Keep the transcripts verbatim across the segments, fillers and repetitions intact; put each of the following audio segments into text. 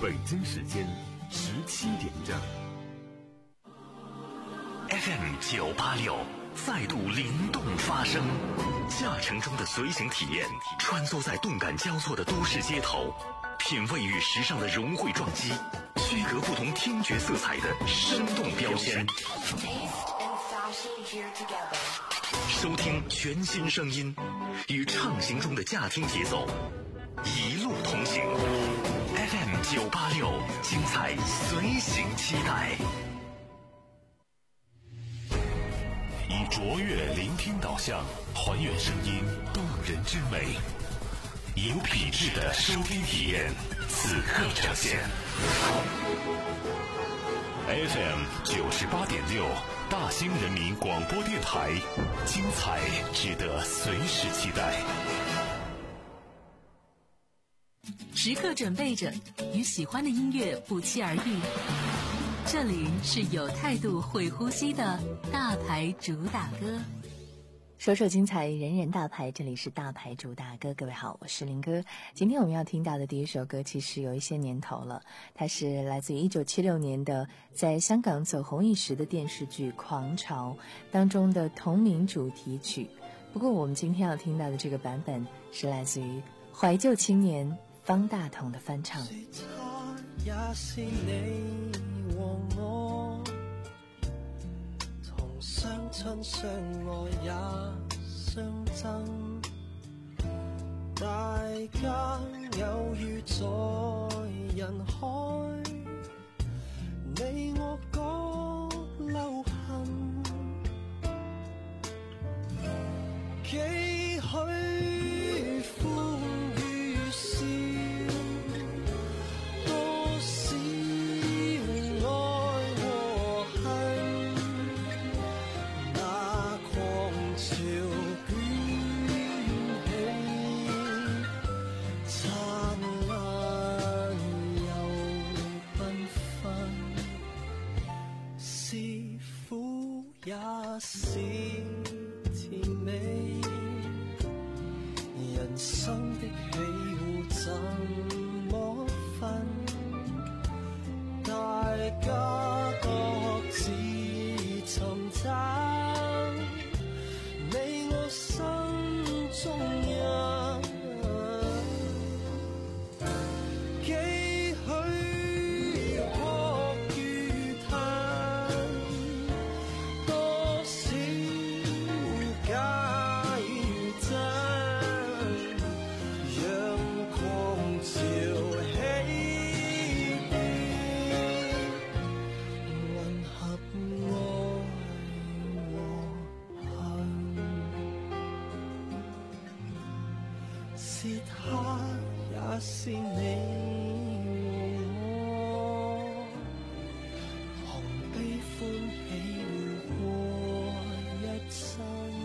北京时间十七点整。 F M 九八六再度灵动发声，驾乘中的随行体验，穿梭在动感交错的都市街头，品味与时尚的融汇撞击，区隔不同听觉色彩的生动标签。收听全新声音，与畅行中的驾听节奏，一路同行。F M 九八六，精彩随行期待。以卓越聆听导向，还原声音动人之美，有品质的收听体验，此刻呈现。F M 九十八点六，大兴人民广播电台，精彩值得随时期待。 时刻准备着，与喜欢的音乐不期而遇。这里是有态度会呼吸的大牌主打歌， 首首精彩，人人大牌。这里是大牌主打歌，各位好，我是林哥。今天我们要听到的第一首歌其实有一些年头了，它是来自于一九七六年的在香港走红一时的电视剧《狂潮》当中的同名主题曲。不过我们今天要听到的这个版本是来自于怀旧青年方大同的翻唱。 是他也是你和我，同相親相愛也相爭，大家偶遇在人海，你我各留痕，幾許歡與笑，多少愛和恨，那狂潮捲起，燦爛又繽紛，是苦也是甜美，人生的喜惡怎麼分？大家各自尋找你我心中人，幾許國與嘆，多少假與真，讓狂潮起跌，混合愛和恨，是他也是你和我，同悲歡喜互過一生。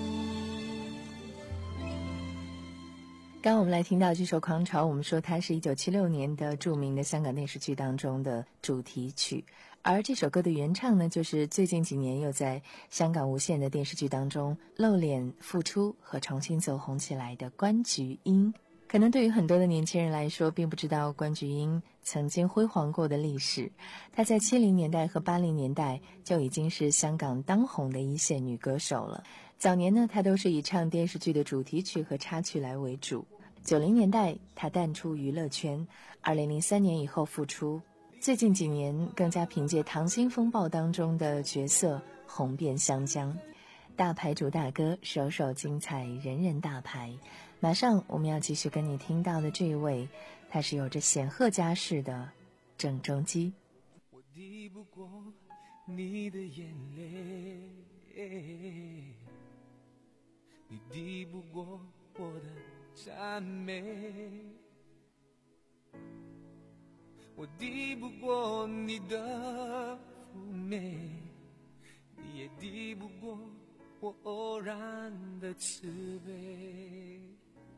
刚刚我们来听到这首《狂潮》，我们说它是一九七六年的著名的香港电视剧当中的主题曲，而这首歌的原唱呢，就是最近几年又在香港无线的电视剧当中露脸复出和重新走红起来的关菊英。可能对于很多的年轻人来说，并不知道关菊英曾经辉煌过的历史。她在七零年代和八零年代就已经是香港当红的一线女歌手了。早年呢，她都是以唱电视剧的主题曲和插曲来为主。九零年代，她淡出娱乐圈，二零零三年以后复出。最近几年，更加凭借《溏心风暴》当中的角色红遍湘江。大牌主打歌，首首精彩，人人大牌。马上我们要继续跟你听到的这一位，他是有着显赫家世的郑中基。 我抵不过你的眼泪，你抵不过我的赞美，我抵不过你的妩媚，你也抵不过我偶然的慈悲，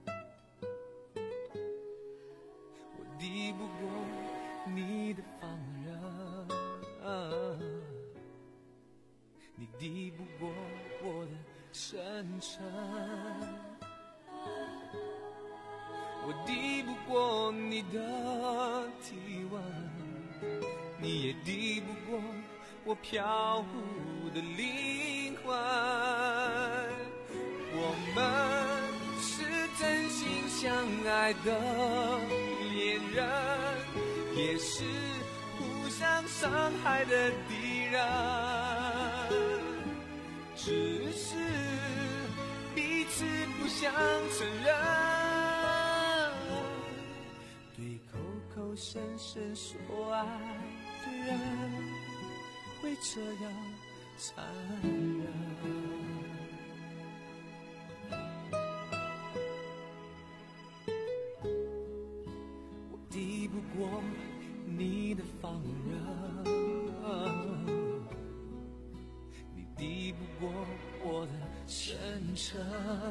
我抵不过你的放任，你抵不过我的真诚，我抵不过你的提问， 你也敌不过我飘忽的灵魂。我们是真心相爱的恋人，也是互相伤害的敌人，只是彼此不想承认，对口口声声说爱的人会这样残忍。我敌不过你的放任，你敌不过我的深沉，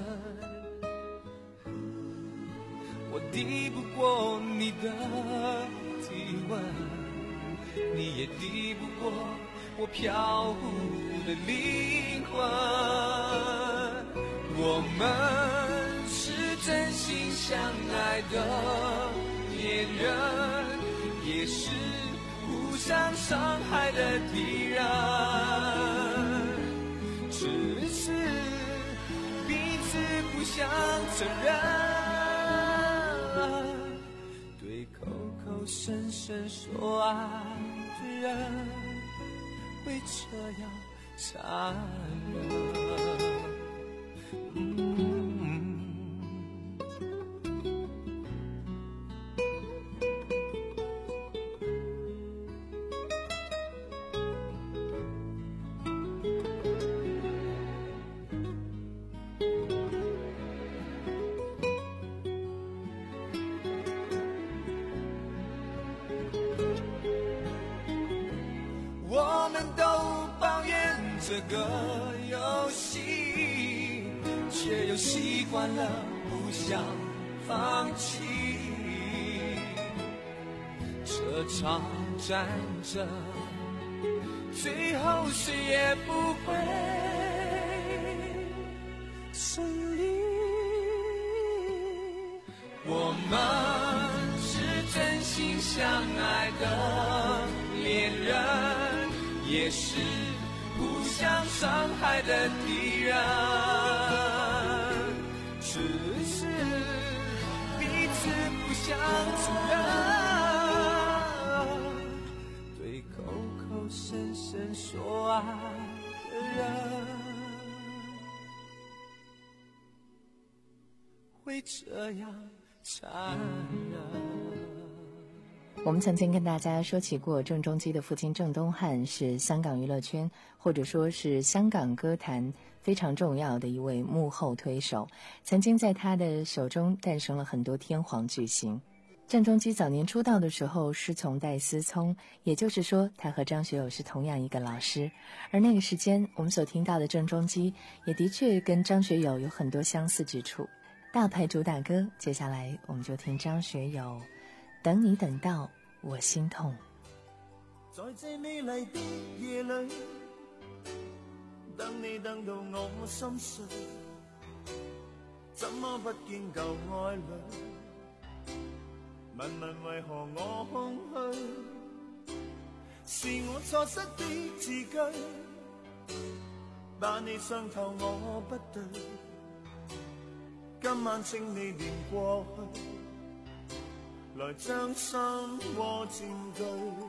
我敌不过你的提问，你也敌不过我飘忽的灵魂。我们是真心相爱的恋人，也是互相伤害的敌人，只是彼此不想承认，对口口声声说爱的人会这样残忍。嗯我们都抱怨这个游戏，却又习惯了互相放弃。这场战争最后谁也不会胜利。我们是真心相爱的恋人，也是互相伤害的敌人，只是彼此不想承认，对口口声声说爱的人会这样残忍。 我们曾经跟大家说起过，郑中基的父亲郑东汉是香港娱乐圈或者说是香港歌坛非常重要的一位幕后推手，曾经在他的手中诞生了很多天皇巨星。郑中基早年出道的时候师从戴思聪，也就是说他和张学友是同样一个老师，而那个时间我们所听到的郑中基也的确跟张学友有很多相似之处。大牌主打歌，接下来我们就听张学友等你等到我心痛。 在这美丽的夜里，等你等到我心碎，怎么不见旧爱侣？问问为何我空虚？是我错失的字句，把你伤透我不对。今晚请你念过去，來將心窩佔據，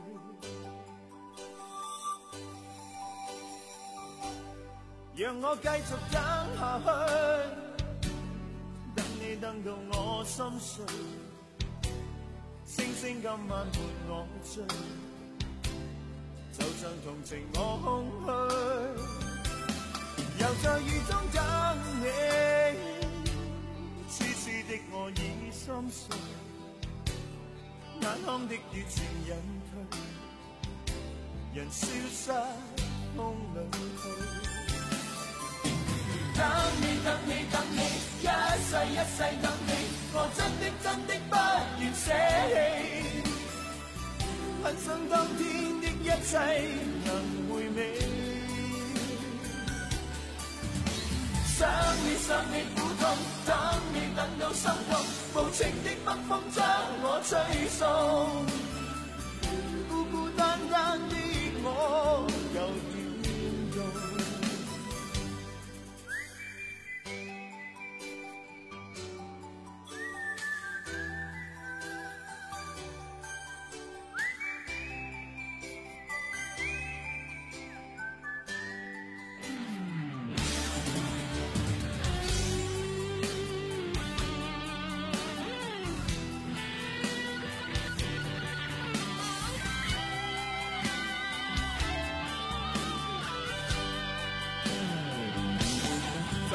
讓我繼續等下去，等你等到我心碎，星星今晚陪我醉，就像同情我空虛，又在雨中等你，痴痴的我已心碎。眼眶的熱情隱退，人消失風裏去。等你等你等你，一世一世等你，我真的真的不願捨棄。很想當天的一切能回味，想你想你苦痛，等你等到心痛，無情的北風將我吹送，孤孤單單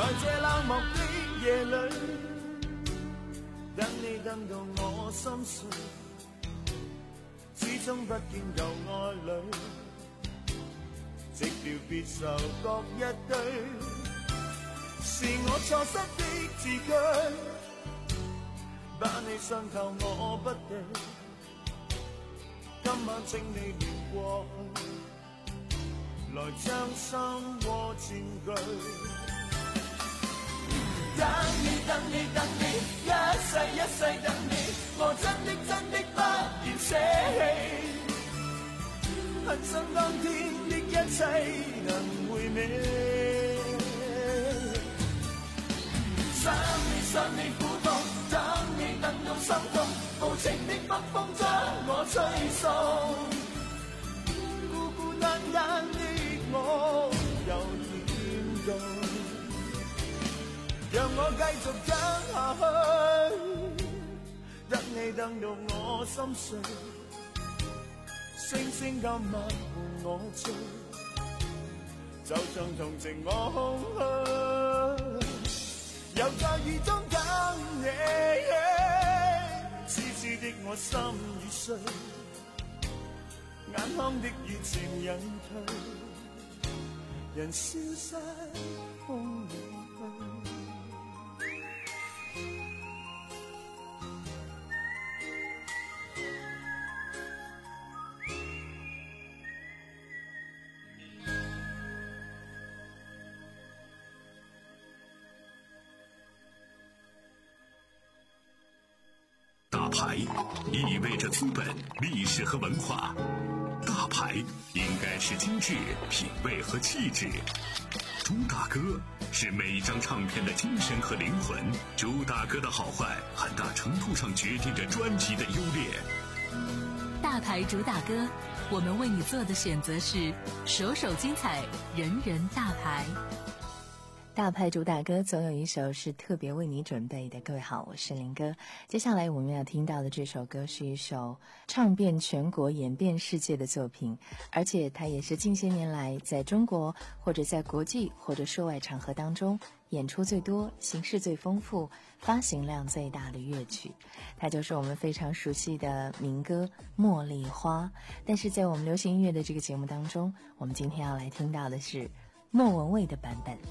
在这冷漠的夜里，等你等到我心碎，始终不見舊愛侶，寂寥別愁各一堆，是我錯失的字句，把你傷透我不對，今晚請你撩過去，來將心窩佔據。等你等你等你，一世一世等你，我真的真的不願捨棄，很想當天的一切能回味，想你想你苦痛，等你等到心痛，無情的北風將我吹送，孤孤單單的我有點凍，讓我繼續等下去，等你等到我心碎，星星今晚伴我醉，就像同情我空虛，又在雨中等你，痴痴的我心已碎，眼眶的熱情隱退，人消失風裏去。 大牌意味着资本、历史和文化，大牌应该是精致、品味和气质。朱大哥是每一张唱片的精神和灵魂，朱大哥的好坏很大程度上决定着专辑的优劣。 大牌主打歌，我们为你做的选择是首首精彩，人人大牌。 大牌主打歌总有一首是特别为你准备的。各位好，我是林哥。接下来我们要听到的这首歌是一首唱遍全国演遍世界的作品，而且它也是近些年来在中国或者在国际或者涉外场合当中演出最多、形式最丰富、发行量最大的乐曲。它就是我们非常熟悉的民歌《茉莉花》。但是在我们流行音乐的这个节目当中，我们今天要来听到的是莫文蔚的版本。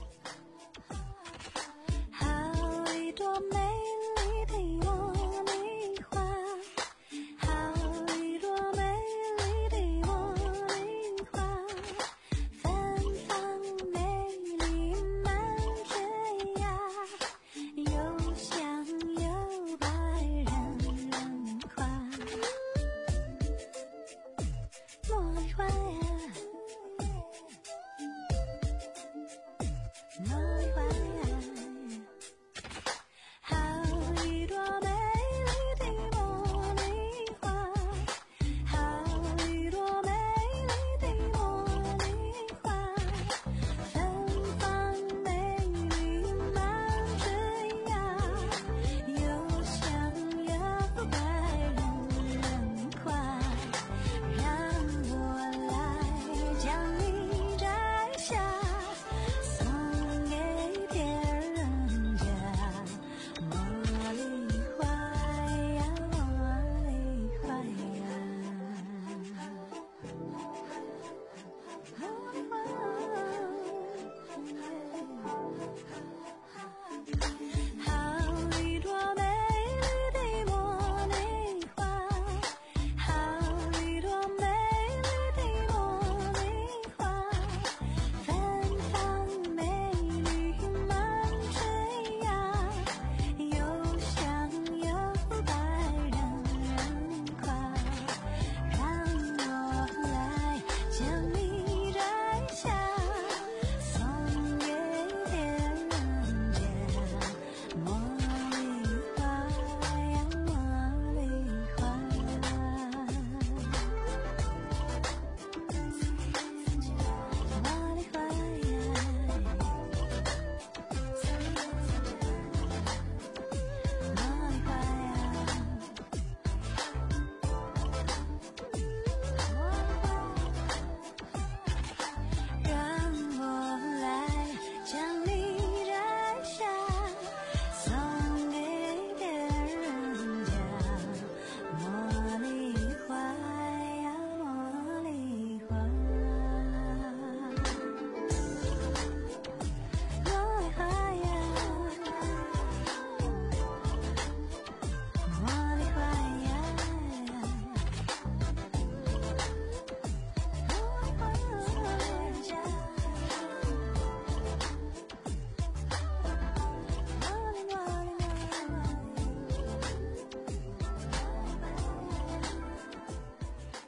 茉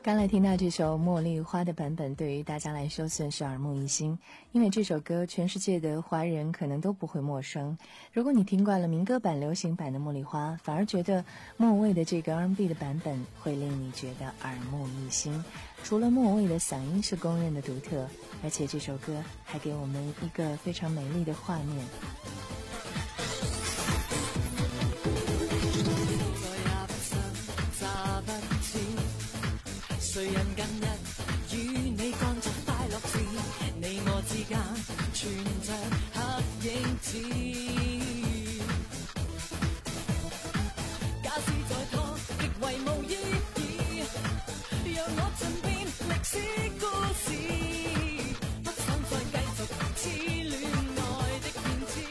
刚才听到这首《茉莉花》的版本，对于大家来说算是耳目一新，因为这首歌全世界的华人可能都不会陌生。如果你听惯了民歌版、流行版的《茉莉花》，反而觉得莫文蔚的这个 R and B 的版本会令你觉得耳目一新。除了莫文蔚的嗓音是公认的独特，而且这首歌还给我们一个非常美丽的画面。 誰人近日與你幹着快樂事，你我之間存着黑影子。假使再拖，亦為無意義。讓我盡變歷史故事，不想再繼續痴戀愛的騙子。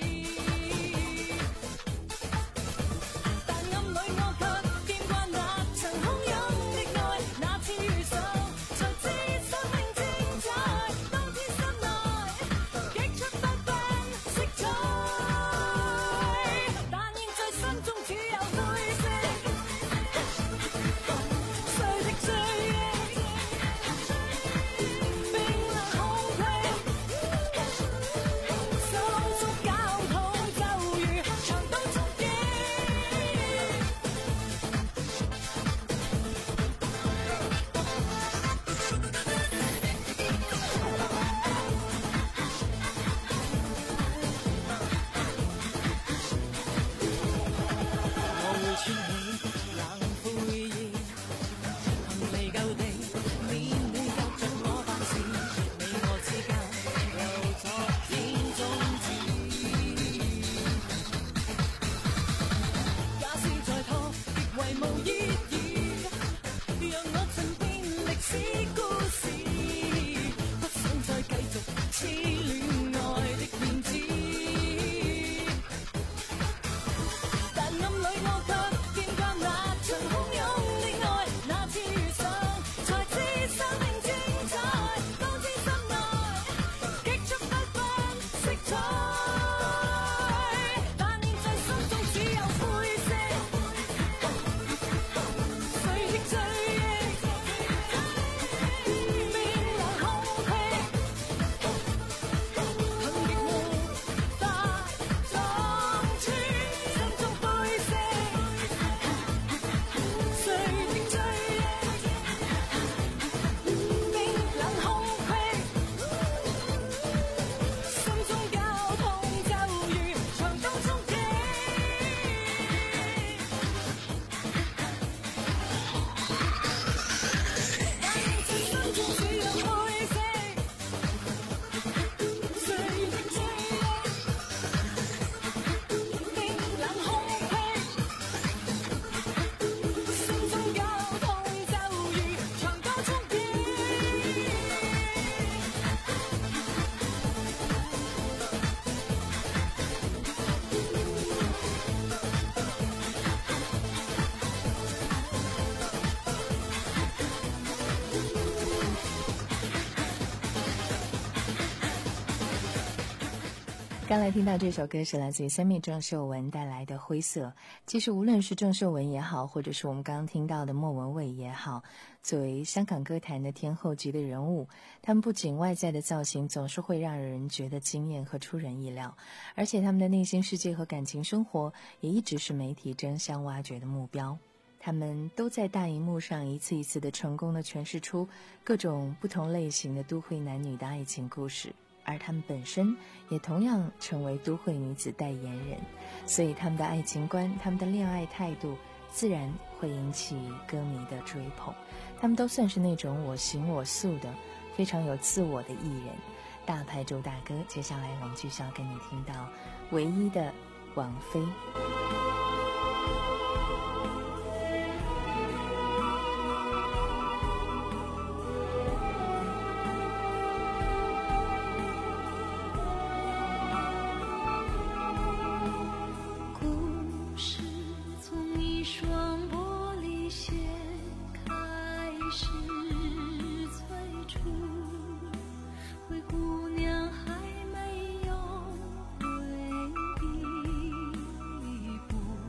但暗裏我卻見慣那曾洶湧的愛，那次遇上才知生命精彩。當天心內激出不分色彩，但現在心中只有灰色。誰的追憶，冰冷空隙，心中交通就如長島憧憬。我會穿起冷灰衣，行離舊地，免你夾着我辦事，你我之間留昨天終止。假使再拖，亦為無意義，讓我盡變歷史故事，不想再繼續痴戀愛的騙子。但暗裏我卻見慣那場洶湧的愛，那次遇上才知生命精彩。當天心內激出不分色彩，但現在心中只有灰色。誰的追憶，冰冷空隙，恨極沒法撞穿心中灰色。誰的追憶，冰冷空隙，心中交通就如長島憧憬。但現在心中只有灰色。誰的追憶，冰冷空隙，心中交通就如長島憧憬。 刚才听到这首歌是来自于三妹郑秀文带来的《灰色》。其实无论是郑秀文也好，或者是我们刚刚听到的莫文蔚也好，作为香港歌坛的天后级的人物，他们不仅外在的造型总是会让人觉得惊艳和出人意料，而且他们的内心世界和感情生活也一直是媒体争相挖掘的目标。他们都在大荧幕上一次一次的成功的诠释出各种不同类型的都会男女的爱情故事，而他们本身也同样成为都会女子代言人，所以他们的爱情观，他们的恋爱态度自然会引起歌迷的追捧。他们都算是那种我行我素的非常有自我的艺人。大牌主打歌，接下来我们继续要跟你听到唯一的王菲。 故事从一双玻璃鞋开始催促，灰姑娘还没有回忆。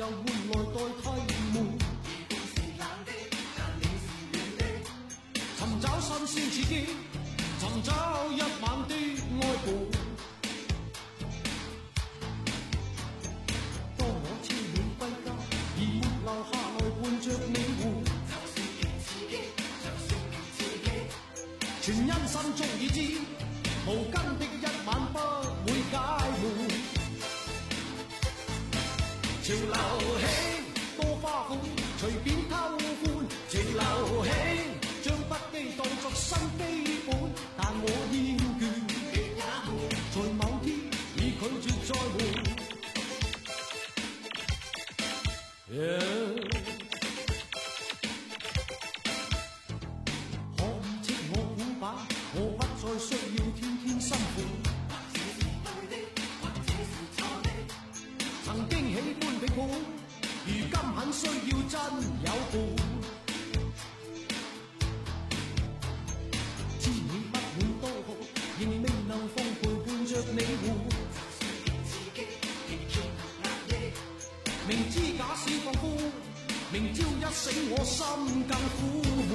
有換來代替悶。尋找新鮮刺激，尋找一晚的愛伴。當我千里歸家，而沒留下來伴着你活，全因心中已知，無根的一晚不會解悶。潮流興多花款，隨便偷歡。潮流興將不羈當作新基本，但我厭倦，在某天已拒絕再換。Yeah.我不再需要天天辛苦，曾經喜歡比伴，如今很需要真有伴。知你不滿多好，仍未能放陪伴着你活。明知假使放寬，明朝一醒我心更苦悶。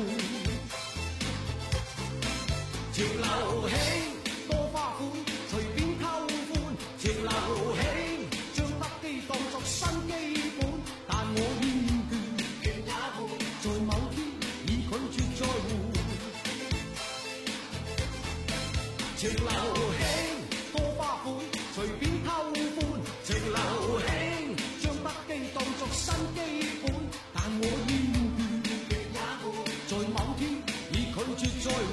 潮流興多花款，隨便偷歡。潮流興將不羈當作新基本，但我厭倦，在某天已拒絕再換。潮流興多花款，隨便偷歡。潮流興將不羈當作新基本，但我厭倦，在某天已拒絕再換。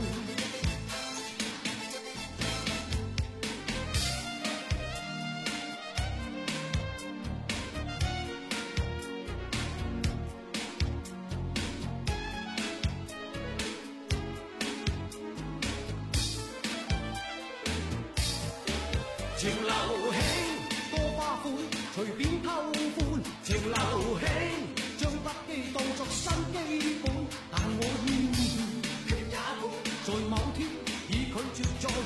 潮流興多花款，隨便偷歡。潮流興將不羈當作新基本，但我厭倦，在某天已拒絕再換。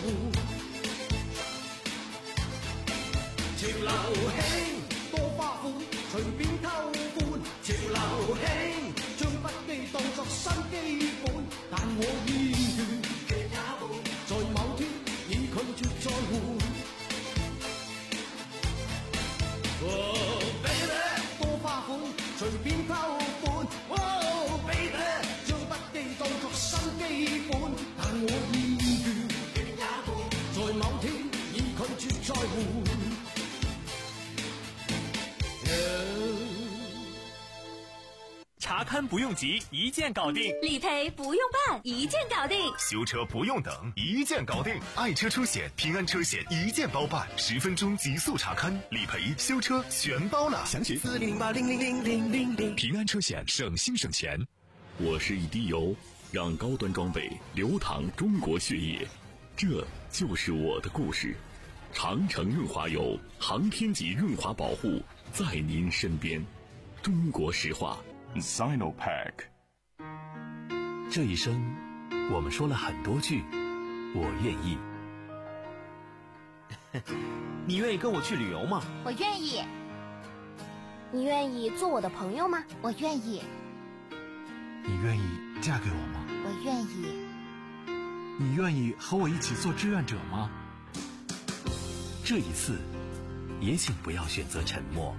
潮流興多花款，隨便偷歡。潮流興將不羈當作新基本，但我厭倦，在某天已拒絕再換。Oh baby， 多花款，隨便偷歡。Oh baby， 將不羈當作新基本，但我厭倦，在某天已拒絕再換。 查勘不用急，一键搞定； 理赔不用办，一键搞定； 修车不用等，一键搞定。爱车出险，平安车险一键包办，十分钟极速查勘，理赔、修车全包了。详询四零零八零零零零零零。平安车险，省心省钱。 我是一滴油，让高端装备流淌中国血液，这就是我的故事。长城润滑油，航天级润滑保护，在您身边。中国石化。 Sinopack。 这一生我们说了很多句我愿意。 你愿意跟我去旅游吗？ 我愿意。你愿意做我的朋友吗？我愿意。 你愿意嫁给我吗？ 我愿意。 你愿意和我一起做志愿者吗？ 这一次也请不要选择沉默。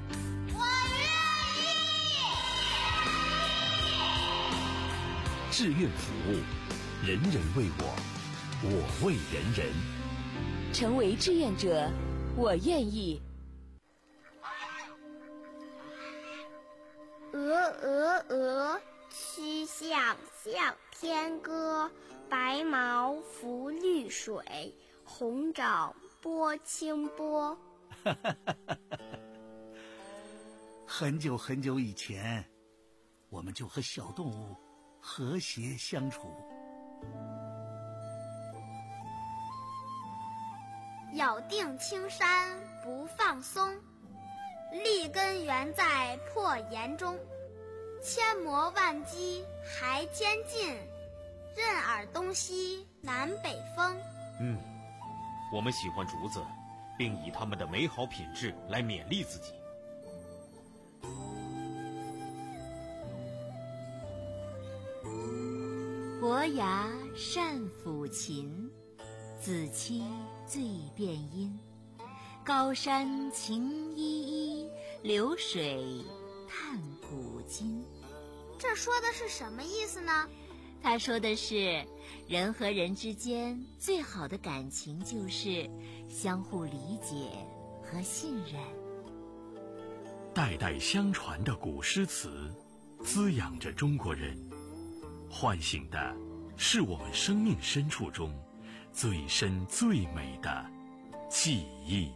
志愿服务，人人为我，我为人人。 成为志愿者，我愿意。 鹅鹅鹅，曲项向天歌。白毛浮绿水，红掌拨清波。 很久很久以前，我们就和小动物和谐相处。 咬定青山不放松，立根原在破岩中。千磨万击还坚劲，任尔东西南北风。 嗯，我们喜欢竹子，并以它们的美好品质来勉励自己。 伯牙善抚琴，子期最辨音。高山晴依依，流水探古今。 这说的是什么意思呢？ 他说的是，人和人之间最好的感情就是相互理解和信任。 代代相传的古诗词，滋养着中国人，唤醒的是我们生命深处中最深最美的记忆。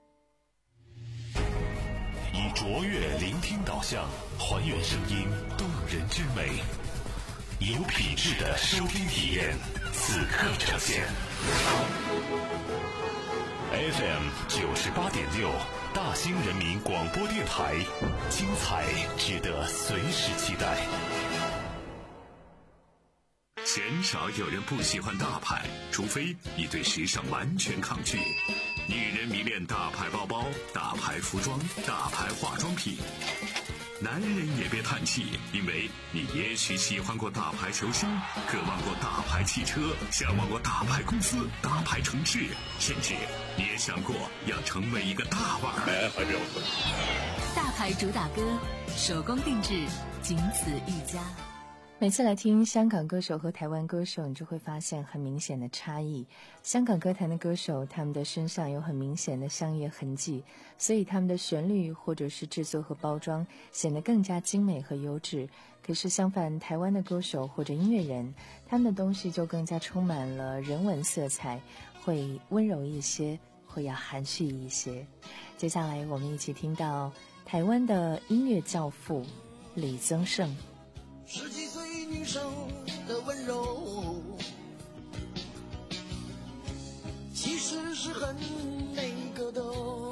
以卓越聆听导向，还原声音动人之美，有品质的收听体验，此刻呈现。F M 九十八点六，大兴人民广播电台，精彩值得随时期待。鲜少有人不喜欢大牌，除非你对时尚完全抗拒。女人迷恋大牌包包、大牌服装、大牌化妆品。男人也别叹气，因为你也许喜欢过大牌球星，渴望过大牌汽车，向往过大牌公司、大牌城市，甚至你也想过要成为一个大腕儿。 大牌主打歌，手工定制，仅此一家。 每次来听香港歌手和台湾歌手，你就会发现很明显的差异。香港歌坛的歌手，他们的身上有很明显的商业痕迹，所以他们的旋律或者是制作和包装显得更加精美和优质。可是相反，台湾的歌手或者音乐人，他们的东西就更加充满了人文色彩，会温柔一些，会要含蓄一些。接下来我们一起听到台湾的音乐教父李宗盛。 十几岁女生的温柔，其实是很那个的。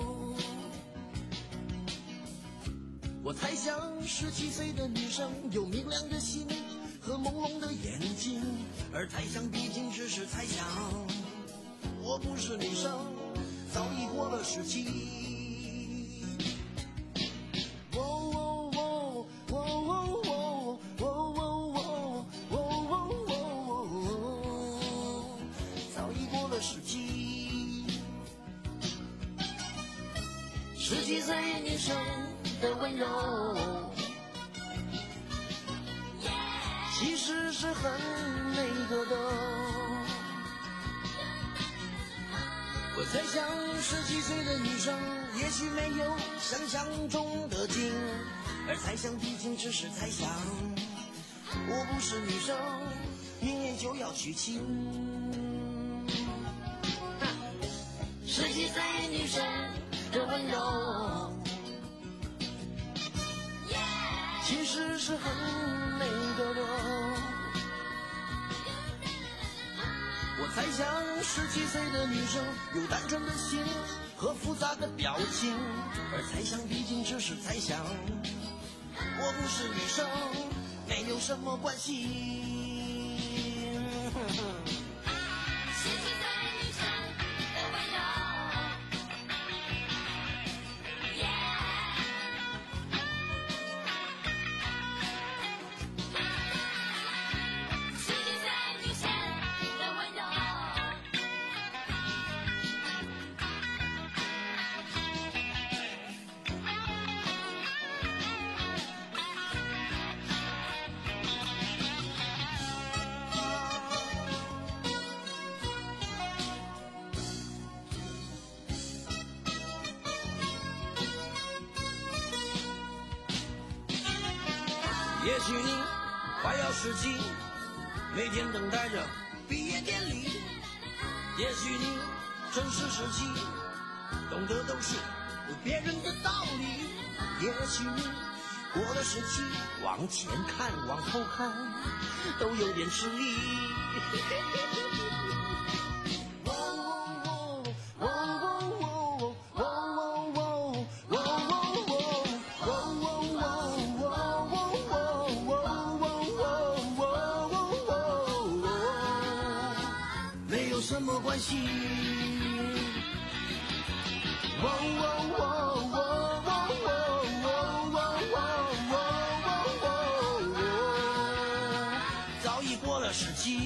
我猜想十七岁的女生有明亮的心和朦胧的眼睛，而猜想毕竟只是猜想。我不是女生，早已过了十七。十几岁女生的温柔，其实是很那个的。我猜想十几岁的女生也许没有想象中的精，而猜想毕竟只是猜想。我不是女生，明年就要娶亲。十几岁女生的温柔，其实是很那个的。我猜想十七岁的女生有单纯的心和复杂的表情，而猜想毕竟只是猜想。我不是女生，没有什么关系。也许你快要十七，每天等待着毕业典礼。也许你正是十七，懂得都是别人的道理。也许你过了十七，往前看往后看都有点吃力。什么关系？早已过了十七。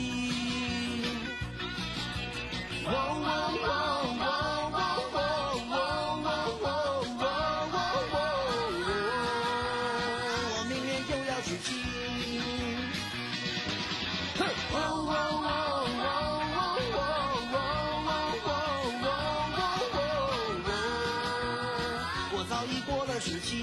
我明年就要娶妻。我早已过了十七。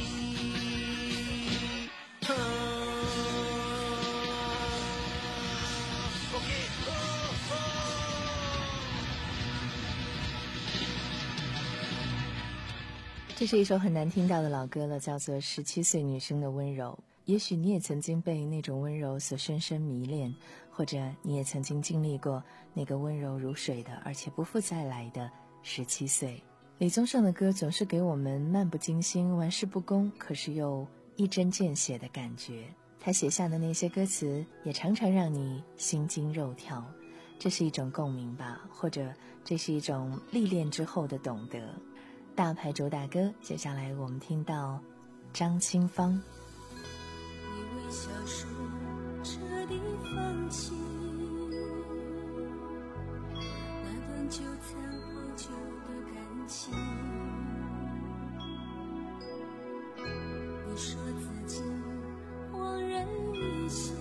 这是一首很难听到的老歌了，叫做《十七岁女生的温柔》。也许你也曾经被那种温柔所深深迷恋，或者你也曾经经历过那个温柔如水的而且不复再来的十七岁。李宗盛的歌总是给我们漫不经心、玩世不恭，可是又一针见血的感觉。他写下的那些歌词也常常让你心惊肉跳，这是一种共鸣吧，或者这是一种历练之后的懂得。大牌主打歌，接下来我们听到张清芳。 你微笑说彻底放弃那段纠缠好久的感情，你说自己恍然一醒，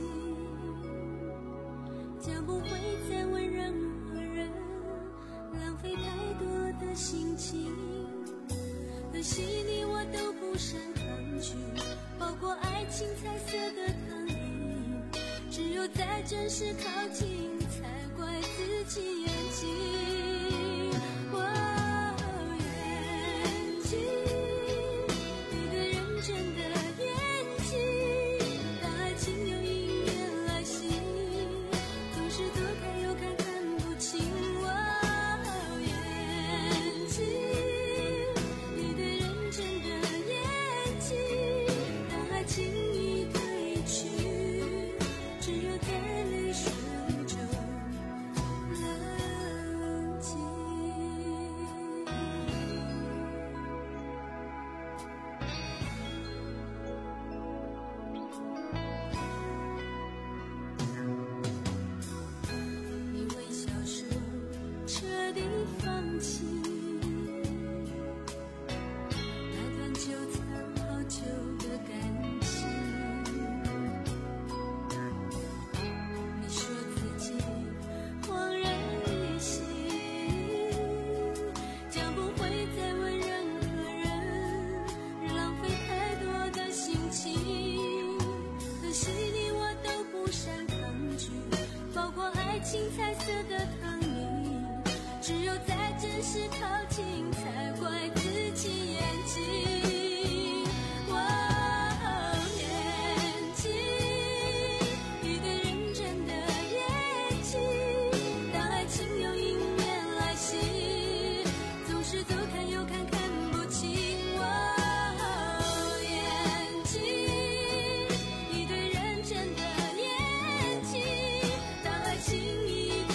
将不会再问任何人，浪费太多的心情，可惜你我都不善抗拒，包括爱情彩色的糖衣，只有在真实靠近才怪自己眼睛。我眼睛，你的认真的眼睛，当爱情有迎面来袭，总是左看右看看不清。我眼睛，你的认真的眼睛，当爱情已褪去，只有在泪水中冷静。你微笑说彻底放弃那段纠缠好久的感情，你说自己恍然一醒，将不会再问任何人，浪费太多的心情，可惜你我都不善抗拒，包括爱情彩色的糖衣，只有在真实靠近才怪自己眼睛。我眼睛，你的认真的眼睛，当爱情有迎面来袭，总是左看右看看不清。我眼睛，你的认真的眼睛，当爱情已褪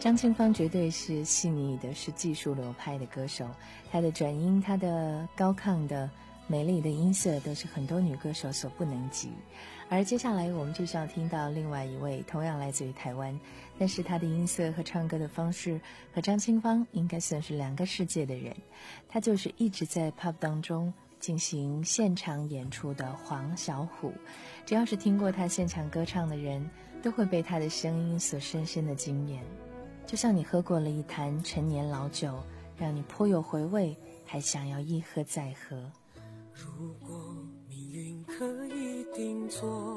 张清芳绝对是细腻的，是技术流派的歌手，她的转音，她的高亢的美丽的音色都是很多女歌手所不能及。而接下来我们就是要听到另外一位同样来自于台湾，但是她的音色和唱歌的方式和张清芳应该算是两个世界的人，她就是一直在 pub 当中进行现场演出的黄小琥。只要是听过她现场歌唱的人，都会被她的声音所深深的惊艳，就像你喝过了一坛陈年老酒，让你颇有回味，还想要一喝再喝。 如果命运可以定做，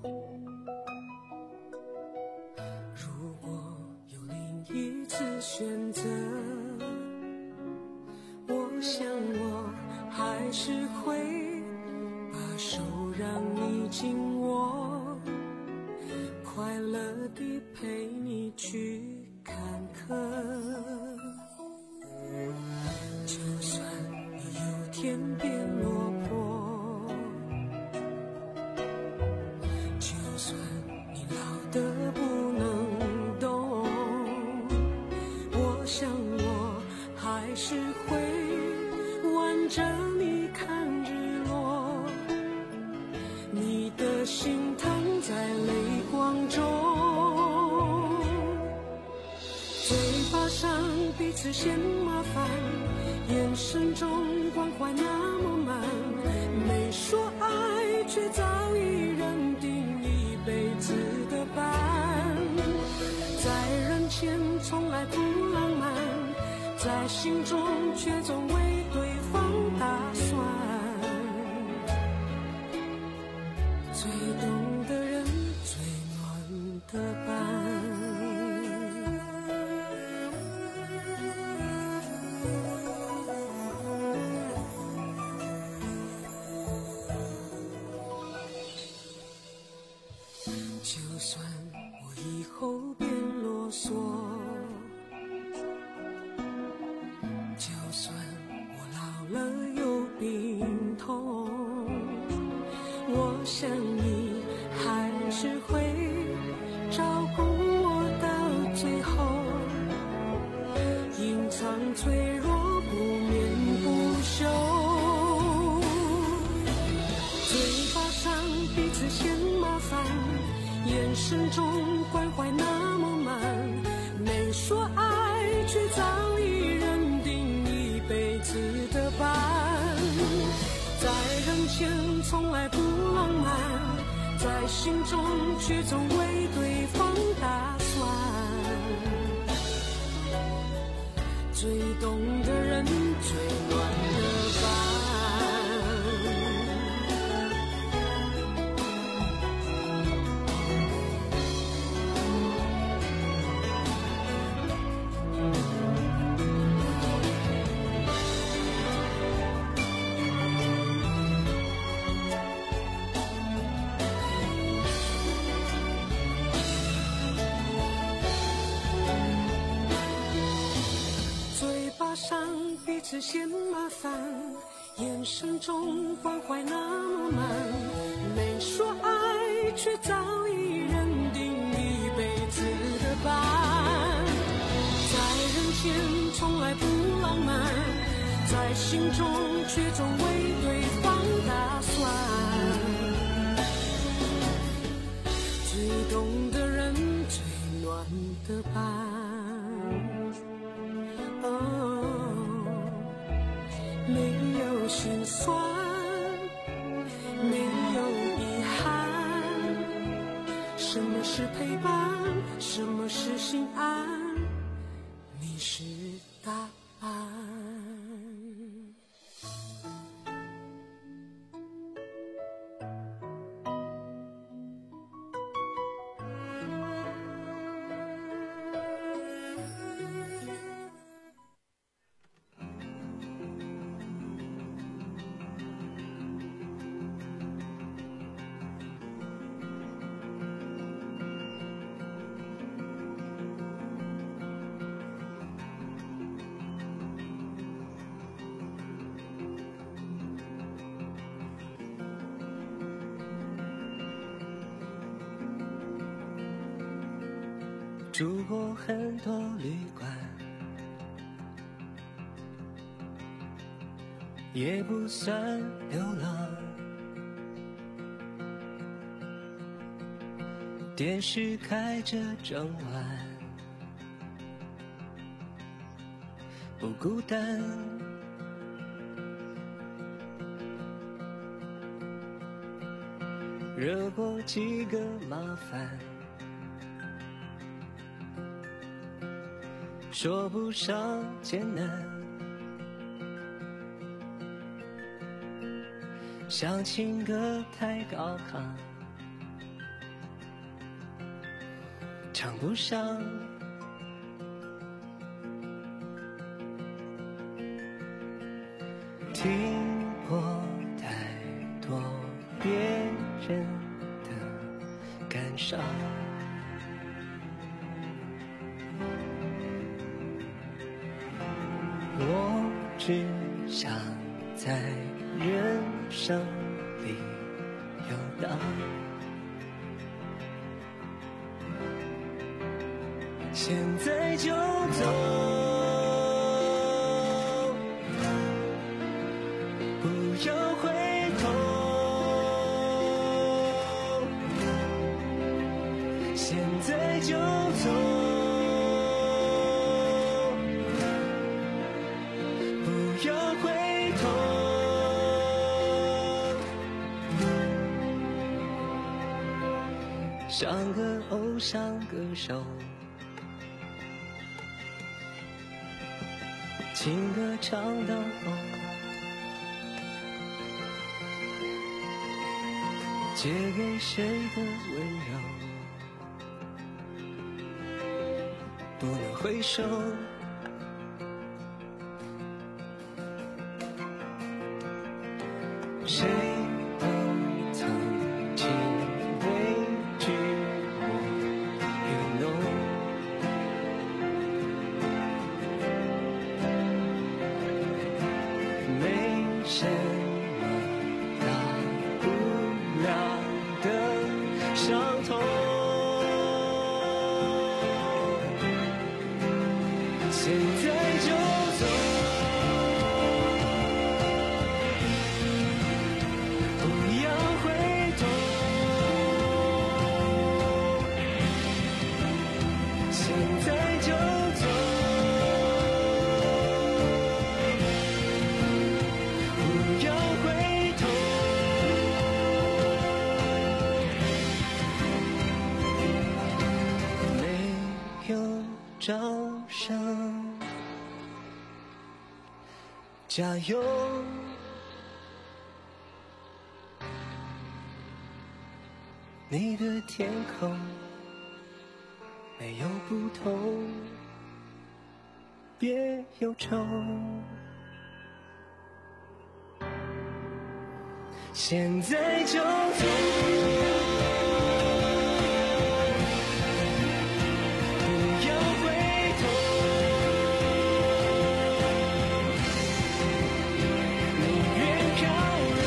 如果有另一次选择，我想我还是会把手让你紧握，快乐地陪你去坎坷。就算你有天变落魄，就算你老得不能动，我想我还是会挽着你看日落，你的心疼在泪光中，嘴巴上彼此嫌麻烦，眼神中关怀那么满，没说爱却早已认定一辈子的伴，在人前从来不浪漫，在心中却总为对方打算，最懂的人最暖的伴。就算我以后变啰嗦，就算我老了有病痛，我想你还是会照顾我到最后，隐藏脆弱不眠不休，嘴巴上彼此嫌麻烦，眼神中关怀那么满，没说爱却早已认定一辈子的伴，在人前从来不浪漫，在心中却总为对方打算，最懂的人最暖的伴。上彼此嫌麻烦，眼神中关怀那么满，没说爱却早已认定一辈子的伴，在人前从来不浪漫，在心中却总为对方打算，最懂的人最暖的伴。没有心酸，没有遗憾，什么是陪伴，什么是心安，你是答案。 住过很多旅馆，也不算流浪。电视开着整晚，不孤单。惹过几个麻烦，说不上艰难。像情歌太高亢，唱不上。听过太多别人的感伤，我只想在人生里游荡。现在就走，不要回头。现在就走，不要回头。像个偶像歌手，情歌唱到后，借给谁的温柔，不能回首。谁都曾经畏惧我愚弄，没什么大不了的伤痛。现在就走，不要回头。现在就走，不要回头。没有掌声，加油！你的天空没有不同，别忧愁。现在就走，不要回头。宁愿漂流，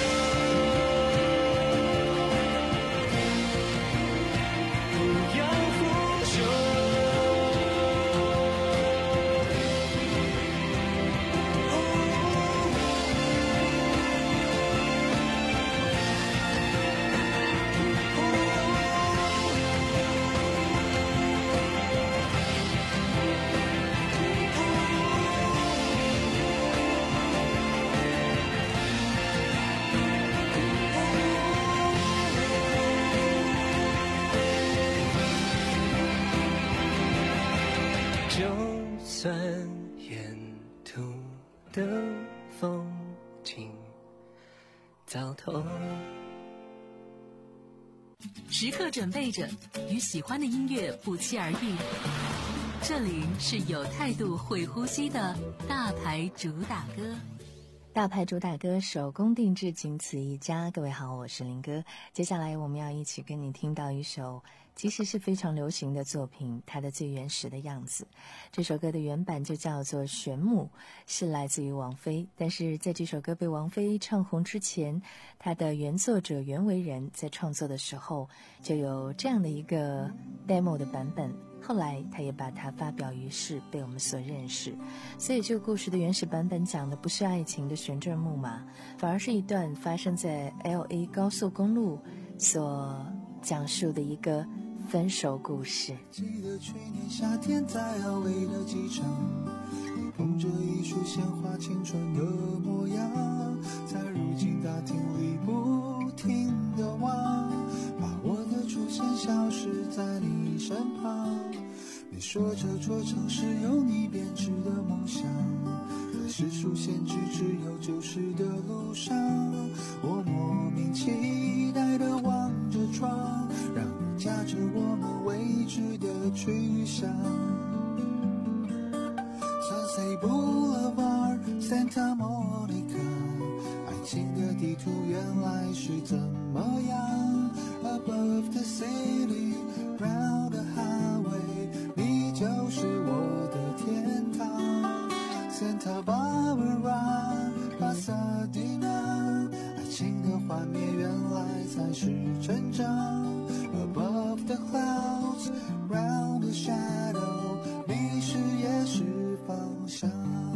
不要腐朽。就算沿途的风景糟透， 时刻准备着与喜欢的音乐不期而遇。这里是有态度、会呼吸的大牌主打歌。 大牌主打歌，手工定制，仅此一家。各位好，我是林哥。接下来我们要一起跟你听到一首其实是非常流行的作品，它的最原始的样子。这首歌的原版就叫做《玄母》，是来自于王菲。但是在这首歌被王菲唱红之前，它的原作者袁惟仁在创作的时候就有这样的一个 demo 的版本，后来他也把它发表于世，被我们所认识。所以这个故事的原始版本讲的不是爱情的旋转木马，反而是一段发生在 L A 高速公路所讲述的一个分手故事。 记得去年夏天在 L A 的机场，你捧着一束鲜花，青春的模样，在如今大厅里不停地望，把我的出现消失在你身旁。你说这座城市有你编织的梦想，在世俗限制只有旧时的路上，我莫名期待地望着窗，让你驾着我们未知的去向。Sunset Boulevard Santa Monica， 爱情的地图原来是怎么样， Above the city round the highway， 你就是我的天堂。 Santa Barbara Pasadena， 爱情的幻灭原来才是成长， Above the clouds round the shadow， 迷失也是方向。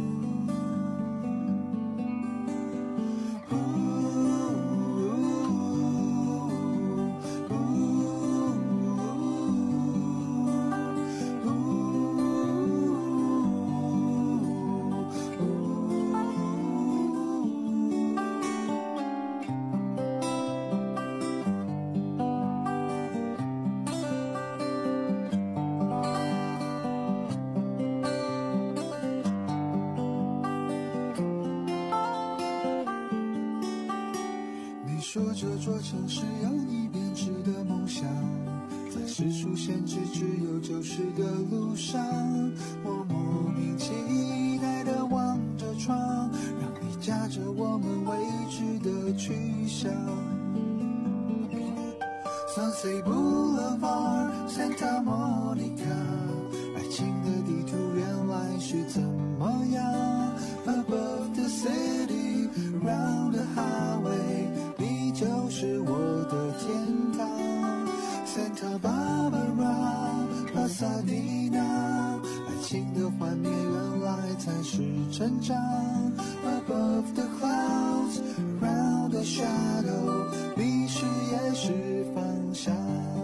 说这座城市有你编织的梦想，在世俗限制只有旧时的路上，我莫名期待地望着窗，让你驾着我们未知的去向。 Sunset Boulevard Santa Monica， 爱情的地图原来是怎么样， Above the city round the highway，就是我的天堂。 Santa Barbara Pasadena， 爱情的幻灭原来才是成长， Above the clouds round the shadow， 迷失也是方向。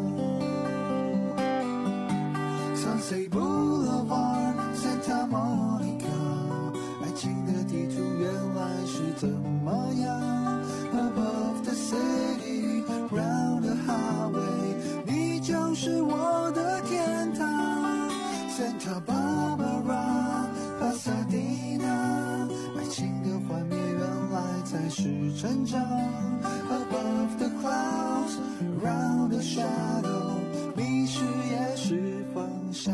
Sunset Boulevard Santa Monica， 爱情的地图原来是怎么样， Above the city round the highway， 你就是我的天堂。 Santa Barbara Pasadena， 爱情的幻灭原来才是成长， Above the clouds round the shadow， 迷失也是方向。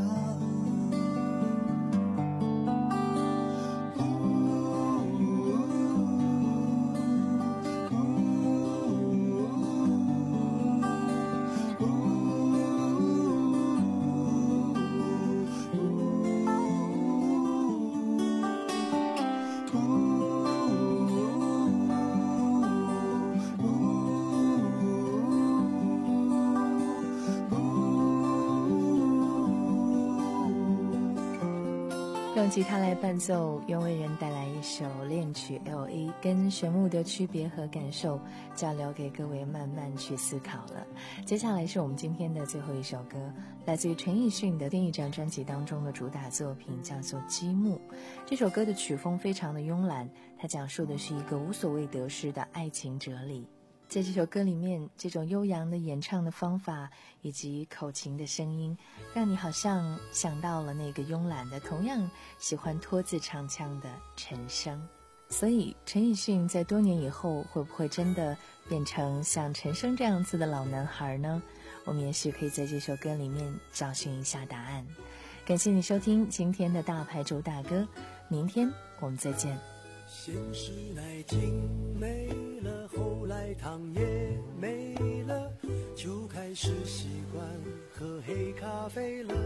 用吉他来伴奏，袁惟仁带来一首恋曲 L A， 跟玄木的区别和感受就要留给各位慢慢去思考了。接下来是我们今天的最后一首歌，来自于陈奕迅的《电一张》专辑当中的主打作品，叫做《积木》。这首歌的曲风非常的慵懒，它讲述的是一个无所谓得失的爱情哲理。在这首歌里面，这种悠扬的演唱的方法以及口琴的声音，让你好像想到了那个慵懒的同样喜欢拖字唱腔的陈升。所以陈奕迅在多年以后会不会真的变成像陈升这样子的老男孩呢？我们也许可以在这首歌里面找寻一下答案。感谢你收听今天的大牌主打歌，明天我们再见。 先是奶精没了，后来糖也没了，就开始是习惯喝黑咖啡了。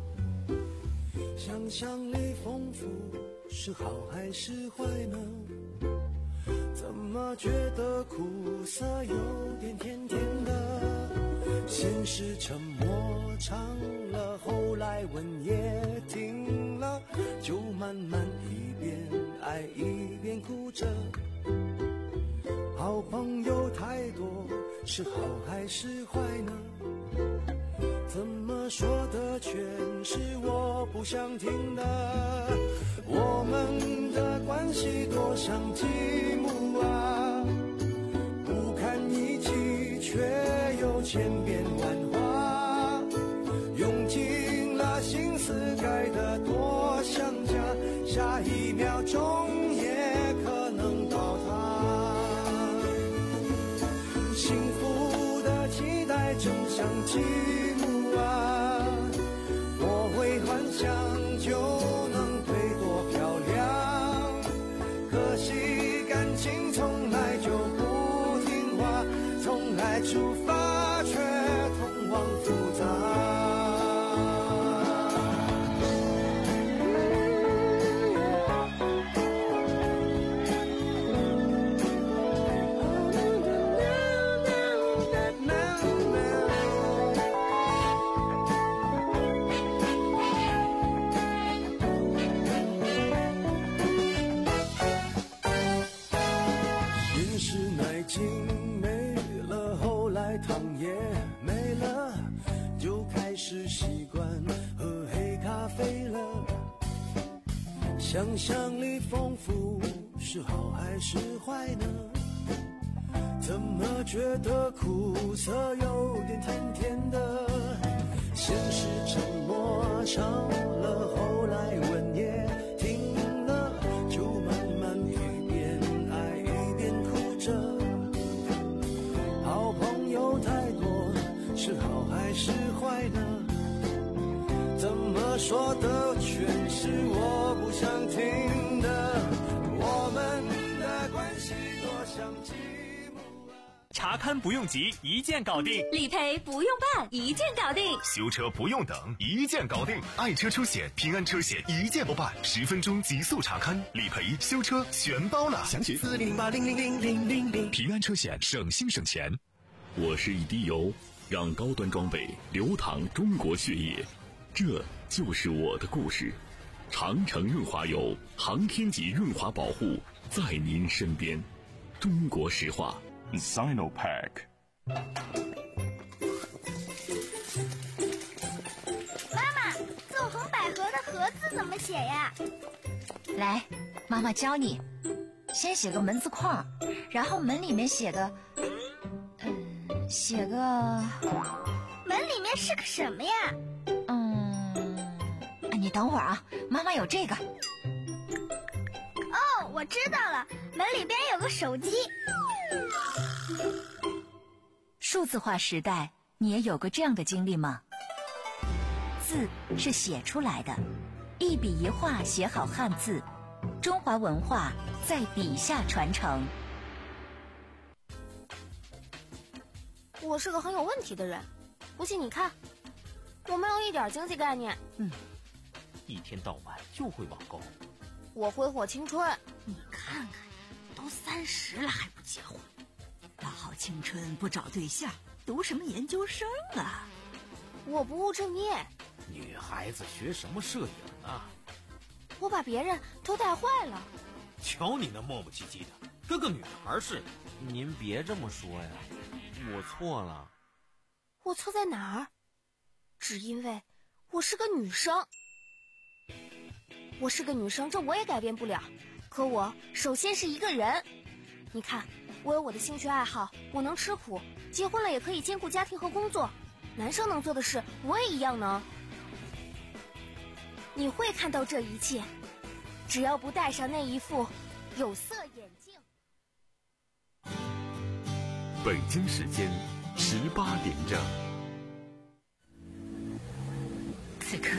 想象力丰富是好还是坏呢？怎么觉得苦涩有点甜甜的？先是沉默长了，后来吻也停了，就慢慢一边爱一边哭着。好朋友太多是好还是坏呢？怎么说的全是我不想听的？我们的关系多像积木啊，不堪一击却又千变万化，用尽了心思盖得多像家，下一秒钟也可能倒塌。幸福的期待正像积木啊，我会幻想就能飞多漂亮，可惜感情从来就不听话，从来出发却通往复杂。想象力丰富是好还是坏呢？怎么觉得苦涩有点甜甜的？先是沉默长了，后来吻也停了，就慢慢一边爱一边哭着。好朋友太多是好还是坏呢？怎么说的全是我不想听的？我们的关系多像积木啊。 查看不用急，一键搞定； 理赔不用办，一键搞定； 修车不用等，一键搞定。爱车出险，平安车险一键包办，十分钟极速查看，理赔、修车全包了。详询四零零八零零零零零零。平安车险，省心省钱。 我是一滴油，让高端装备流淌中国血液。这就是我的故事，长城润滑油，航天级润滑保护，在您身边。中国石化 Sinopack。 妈妈，纵横捭阖的阖字怎么写呀？ 来，妈妈教你，先写个门字框，然后门里面写个嗯，写个门里面是个什么呀？ 你等会儿啊，妈妈有这个。 哦，我知道了，门里边有个手机。 数字化时代，你也有过这样的经历吗？字是写出来的，一笔一画写好汉字，中华文化在笔下传承。 我是个很有问题的人，不信你看，我没有一点经济概念。 嗯。一天到晚就会网购， 我挥霍青春。 你看看，都三十了还不结婚，大好青春不找对象，读什么研究生啊？ 我不务正业。 女孩子学什么摄影啊？ 我把别人都带坏了。 瞧你那磨磨唧唧的，跟个女孩似的。您别这么说呀，我错了。 我错在哪儿？只因为我是个女生。我是个女生，这我也改变不了。可我首先是一个人。你看，我有我的兴趣爱好，我能吃苦，结婚了也可以兼顾家庭和工作。男生能做的事，我也一样能。你会看到这一切，只要不戴上那一副有色眼镜。 北京时间十八点整。 此刻